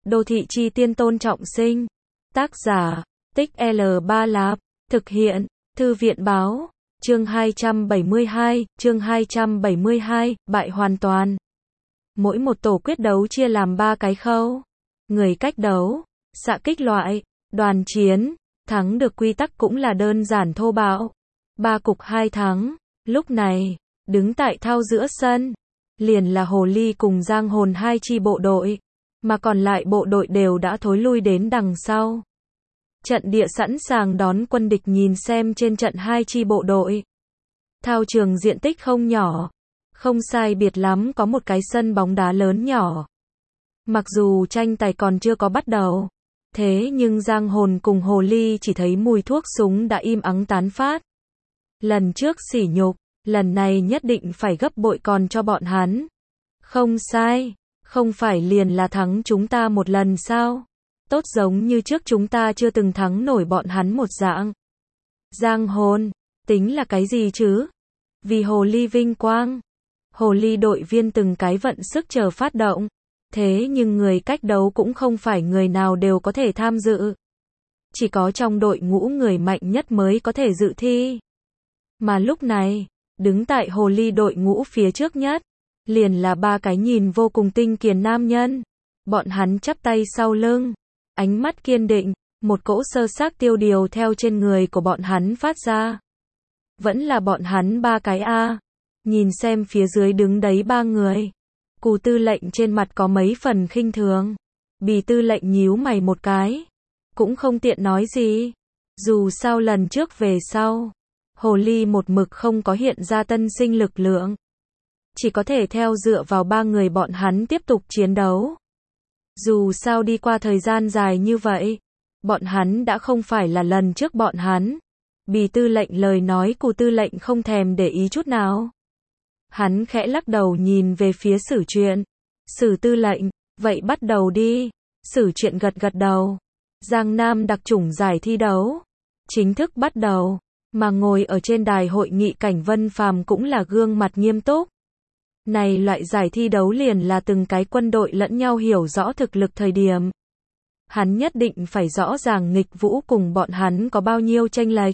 Đô thị chi tiên Tôn Trọng Sinh. Tác giả, Tích L3 Lạp. Thực hiện, Thư viện Báo. Chương 272, bại hoàn toàn. Mỗi một tổ quyết đấu chia làm 3 cái khâu. Người cách đấu, xạ kích loại, đoàn chiến, thắng được quy tắc cũng là đơn giản thô bạo. 3 cục 2 thắng, lúc này, đứng tại thao giữa sân, liền là Hồ Ly cùng Giang Hồn hai chi bộ đội, mà còn lại bộ đội đều đã thối lui đến đằng sau. Trận địa sẵn sàng đón quân địch nhìn xem trên trận hai chi bộ đội. Thao trường diện tích không nhỏ, không sai biệt lắm có một cái sân bóng đá lớn nhỏ. Mặc dù tranh tài còn chưa có bắt đầu, thế nhưng Giang Hồn cùng Hồ Ly chỉ thấy mùi thuốc súng đã im ắng tán phát. Lần trước sỉ nhục, lần này nhất định phải gấp bội còn cho bọn hắn. Không sai, không phải liền là thắng chúng ta một lần sao? Tốt giống như trước chúng ta chưa từng thắng nổi bọn hắn một dạng. Giang Hồn, tính là cái gì chứ? Vì Hồ Ly vinh quang. Hồ Ly đội viên từng cái vận sức chờ phát động. Thế nhưng người cách đấu cũng không phải người nào đều có thể tham dự. Chỉ có trong đội ngũ người mạnh nhất mới có thể dự thi. Mà lúc này, đứng tại Hồ Ly đội ngũ phía trước nhất, liền là 3 cái nhìn vô cùng tinh kiền nam nhân. Bọn hắn chắp tay sau lưng, ánh mắt kiên định, một cỗ sơ xác tiêu điều theo trên người của bọn hắn phát ra. Vẫn là bọn hắn 3 cái a. Nhìn xem phía dưới đứng đấy 3 người. Cù tư lệnh trên mặt có mấy phần khinh thường. Bì tư lệnh nhíu mày một cái, cũng không tiện nói gì. Dù sao lần trước về sau, Hồ Ly một mực không có hiện ra tân sinh lực lượng. Chỉ có thể theo dựa vào 3 người bọn hắn tiếp tục chiến đấu. Dù sao đi qua thời gian dài như vậy, bọn hắn đã không phải là lần trước bọn hắn. Bì tư lệnh lời nói Cù tư lệnh không thèm để ý chút nào. Hắn khẽ lắc đầu nhìn về phía Sử Truyện. Sử tư lệnh, vậy bắt đầu đi. Sử Truyện gật gật đầu. Giang Nam đặc chủng giải thi đấu chính thức bắt đầu, mà ngồi ở trên đài hội nghị Cảnh Vân Phàm cũng là gương mặt nghiêm túc. Này loại giải thi đấu liền là từng cái quân đội lẫn nhau hiểu rõ thực lực thời điểm. Hắn nhất định phải rõ ràng nghịch vũ cùng bọn hắn có bao nhiêu chênh lệch.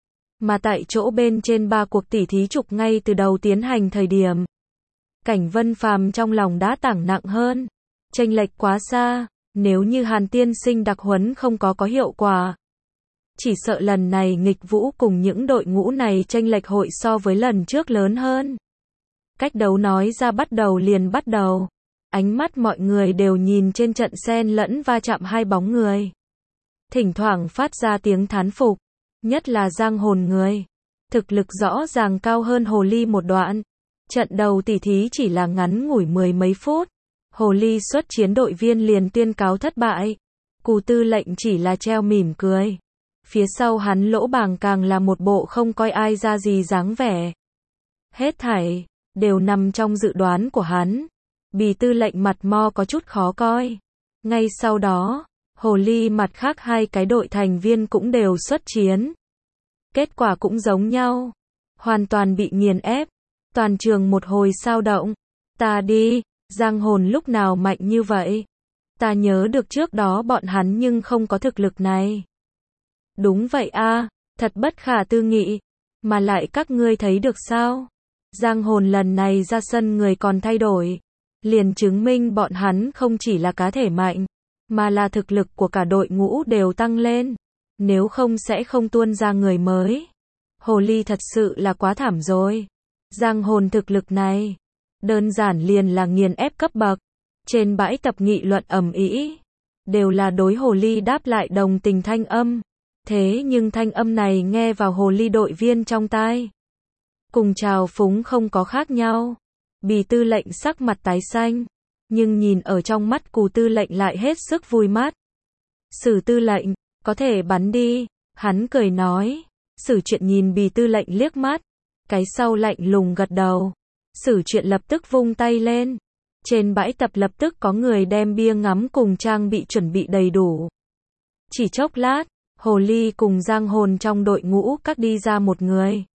Mà tại chỗ bên trên 3 cuộc tỉ thí trục ngay từ đầu tiến hành thời điểm, Cảnh Vân Phàm trong lòng đã tảng nặng hơn. Chênh lệch quá xa, nếu như Hàn tiên sinh đặc huấn không có hiệu quả, chỉ sợ lần này nghịch vũ cùng những đội ngũ này chênh lệch hội so với lần trước lớn hơn. Cách đấu nói ra bắt đầu liền bắt đầu. Ánh mắt mọi người đều nhìn trên trận xen lẫn va chạm hai bóng người. Thỉnh thoảng phát ra tiếng thán phục. Nhất là Giang Hồn người. Thực lực rõ ràng cao hơn Hồ Ly một đoạn. Trận đầu tỉ thí chỉ là ngắn ngủi 10 mấy phút. Hồ Ly xuất chiến đội viên liền tuyên cáo thất bại. Cù tư lệnh chỉ là treo mỉm cười. Phía sau hắn Lỗ Bàng càng là một bộ không coi ai ra gì dáng vẻ. Hết thảy đều nằm trong dự đoán của hắn. Bì tư lệnh mặt mo có chút khó coi. Ngay sau đó, Hồ Ly mặt khác 2 cái đội thành viên cũng đều xuất chiến. Kết quả cũng giống nhau. Hoàn toàn bị nghiền ép. Toàn trường một hồi sao động. Ta đi, Giang Hồn lúc nào mạnh như vậy? Ta nhớ được trước đó bọn hắn nhưng không có thực lực này. Đúng vậy a, thật bất khả tư nghị. Mà lại các ngươi thấy được sao? Giang Hồn lần này ra sân người còn thay đổi. Liền chứng minh bọn hắn không chỉ là cá thể mạnh, mà là thực lực của cả đội ngũ đều tăng lên. Nếu không sẽ không tuôn ra người mới. Hồ Ly thật sự là quá thảm rồi. Giang Hồn thực lực này, đơn giản liền là nghiền ép cấp bậc. Trên bãi tập nghị luận ầm ĩ, đều là đối Hồ Ly đáp lại đồng tình thanh âm. Thế nhưng thanh âm này nghe vào Hồ Ly đội viên trong tai, cùng trào phúng không có khác nhau. Bì tư lệnh sắc mặt tái xanh, nhưng nhìn ở trong mắt Cù tư lệnh lại hết sức vui mắt. Sử tư lệnh, có thể bắn đi, hắn cười nói. Sử Truyện nhìn Bì tư lệnh liếc mắt, cái sau lạnh lùng gật đầu. Sử Truyện lập tức vung tay lên. Trên bãi tập lập tức có người đem bia ngắm cùng trang bị chuẩn bị đầy đủ. Chỉ chốc lát, Hồ Ly cùng Giang Hồn trong đội ngũ cắt đi ra một người.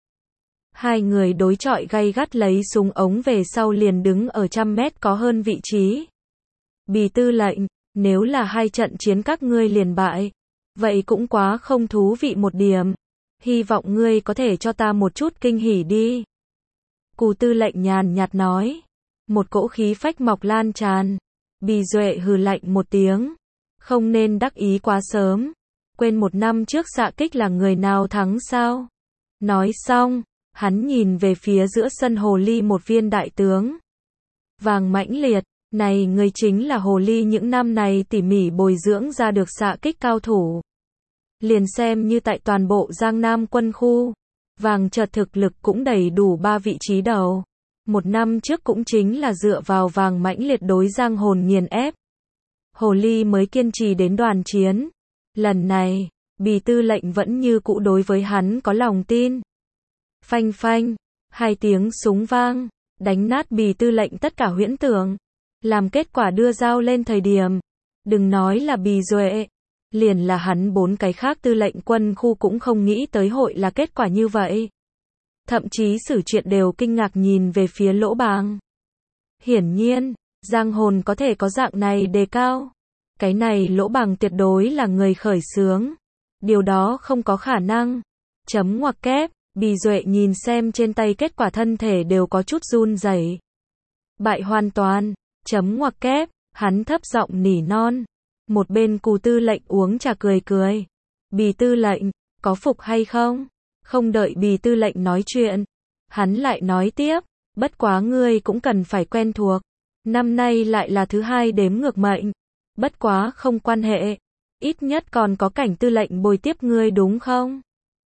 2 người đối chọi gay gắt lấy súng ống về sau liền đứng ở 100 mét có hơn vị trí. Bì tư lệnh, nếu là 2 trận chiến các ngươi liền bại, vậy cũng quá không thú vị một điểm. Hy vọng ngươi có thể cho ta một chút kinh hỉ đi. Cù tư lệnh nhàn nhạt nói. Một cỗ khí phách mọc lan tràn. Bì Duệ hừ lạnh một tiếng. Không nên đắc ý quá sớm. Quên 1 năm trước xạ kích là người nào thắng sao? Nói xong, hắn nhìn về phía giữa sân hồ ly một viên đại tướng. Vàng mãnh liệt, này người chính là hồ ly những năm này tỉ mỉ bồi dưỡng ra được xạ kích cao thủ. Liền xem như tại toàn bộ Giang Nam quân khu, Vàng chợt thực lực cũng đầy đủ 3 vị trí đầu. 1 năm trước cũng chính là dựa vào Vàng mãnh liệt đối Giang Hồn nghiền ép. Hồ ly mới kiên trì đến đoàn chiến. Lần này, Bì tư lệnh vẫn như cũ đối với hắn có lòng tin. Phanh phanh, 2 tiếng súng vang, đánh nát Bì tư lệnh tất cả huyễn tưởng. Làm kết quả đưa dao lên thời điểm, đừng nói là Bì Duệ, liền là hắn 4 cái khác tư lệnh quân khu cũng không nghĩ tới hội là kết quả như vậy. Thậm chí Sử Truyện đều kinh ngạc nhìn về phía Lỗ Bàng. Hiển nhiên, Giang Hồn có thể có dạng này đề cao. Cái này Lỗ Bàng tuyệt đối là người khởi xướng. Điều đó không có khả năng. Chấm ngoặc kép, Bì Duệ nhìn xem trên tay kết quả thân thể đều có chút run rẩy. Bại hoàn toàn, chấm ngoặc kép, hắn thấp giọng nỉ non. Một bên Cù tư lệnh uống trà cười cười. Bì tư lệnh, có phục hay không? Không đợi Bì tư lệnh nói chuyện, hắn lại nói tiếp, bất quá ngươi cũng cần phải quen thuộc. Năm nay lại là thứ 2 đếm ngược mệnh. Bất quá không quan hệ, ít nhất còn có Cảnh tư lệnh bồi tiếp ngươi đúng không?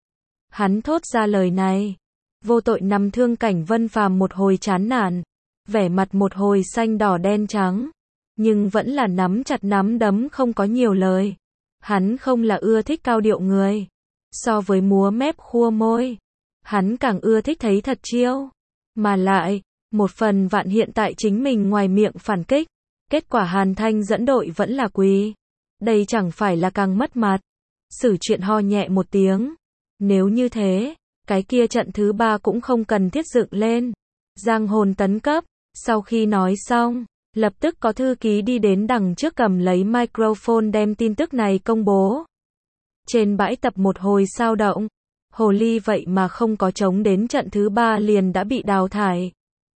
Hắn thốt ra lời này, vô tội nằm thương Cảnh Vân Phàm một hồi chán nản, vẻ mặt một hồi xanh đỏ đen trắng, nhưng vẫn là nắm chặt nắm đấm không có nhiều lời. Hắn không là ưa thích cao điệu người, so với múa mép khua môi, hắn càng ưa thích thấy thật chiêu, mà lại, một phần vạn hiện tại chính mình ngoài miệng phản kích, kết quả Hàn Thanh dẫn đội vẫn là quý. Đây chẳng phải là càng mất mặt. Sử Truyện ho nhẹ một tiếng. Nếu như thế, cái kia trận thứ 3 cũng không cần thiết dựng lên. Giang Hồn tấn cấp. Sau khi nói xong, lập tức có thư ký đi đến đằng trước cầm lấy microphone đem tin tức này công bố. Trên bãi tập một hồi sao động. Hồ ly vậy mà không có chống đến trận thứ 3 liền đã bị đào thải.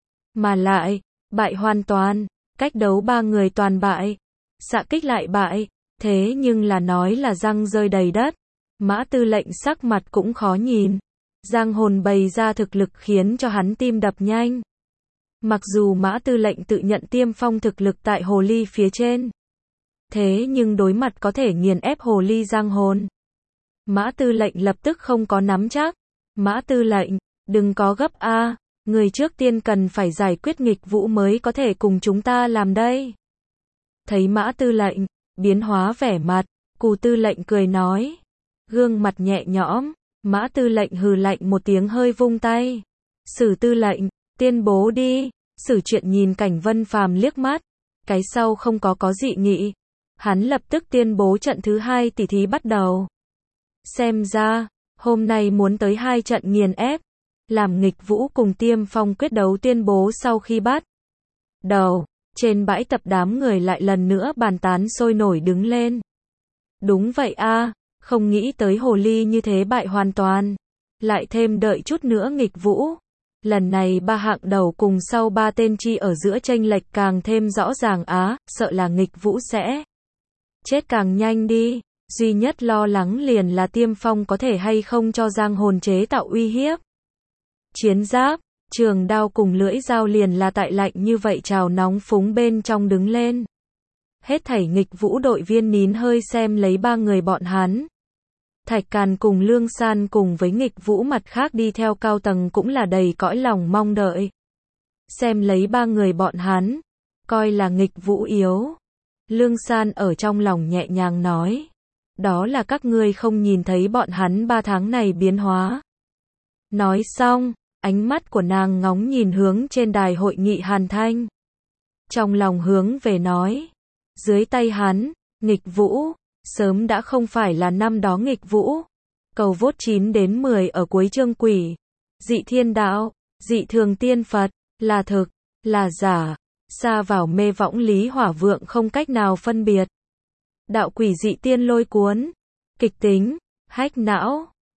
Mà lại, bại hoàn toàn. Cách đấu 3 người toàn bại, xạ kích lại bại, thế nhưng là nói là răng rơi đầy đất. Mã tư lệnh sắc mặt cũng khó nhìn. Giang Hồn bày ra thực lực khiến cho hắn tim đập nhanh. Mặc dù Mã tư lệnh tự nhận tiêm phong thực lực tại hồ ly phía trên, thế nhưng đối mặt có thể nghiền ép hồ ly Giang Hồn, Mã tư lệnh lập tức không có nắm chắc. Mã tư lệnh, đừng có gấp a. Người trước tiên cần phải giải quyết nghịch vũ mới có thể cùng chúng ta làm đây. Thấy Mã tư lệnh, biến hóa vẻ mặt, Cù tư lệnh cười nói. Gương mặt nhẹ nhõm, Mã tư lệnh hừ lạnh một tiếng hơi vung tay. Sử tư lệnh, tuyên bố đi. Sử Truyện nhìn Cảnh Vân Phàm liếc mắt. Cái sau không có dị nghị. Hắn lập tức tuyên bố trận thứ 2 tỷ thí bắt đầu. Xem ra, hôm nay muốn tới 2 trận nghiền ép. Làm nghịch vũ cùng tiêm phong quyết đấu tuyên bố sau khi bắt đầu, trên bãi tập đám người lại lần nữa bàn tán sôi nổi đứng lên. Đúng vậy a, không nghĩ tới hồ ly như thế bại hoàn toàn. Lại thêm đợi chút nữa nghịch vũ. Lần này 3 hạng đầu cùng sau 3 tên chi ở giữa chênh lệch càng thêm rõ ràng á, sợ là nghịch vũ sẽ chết càng nhanh đi. Duy nhất lo lắng liền là tiêm phong có thể hay không cho Giang Hồn chế tạo uy hiếp. Chiến giáp, trường đao cùng lưỡi dao liền là tại lạnh như vậy trào nóng phúng bên trong đứng lên. Hết thảy nghịch vũ đội viên nín hơi xem lấy 3 người bọn hắn. Thạch Càn cùng Lương San cùng với nghịch vũ mặt khác đi theo cao tầng cũng là đầy cõi lòng mong đợi. Xem lấy 3 người bọn hắn, coi là nghịch vũ yếu. Lương San ở trong lòng nhẹ nhàng nói. Đó là các ngươi không nhìn thấy bọn hắn 3 tháng này biến hóa. Nói xong, ánh mắt của nàng ngóng nhìn hướng trên đài hội nghị Hàn Thanh. Trong lòng hướng về nói. Dưới tay hắn, nghịch vũ, sớm đã không phải là năm đó nghịch vũ. Cầu vốt 9 đến 10 ở cuối chương quỷ. Dị thiên đạo, dị thường tiên Phật, là thực, là giả. Xa vào mê võng lý hỏa vượng không cách nào phân biệt. đạo quỷ dị tiên lôi cuốn, kịch tính, hack não.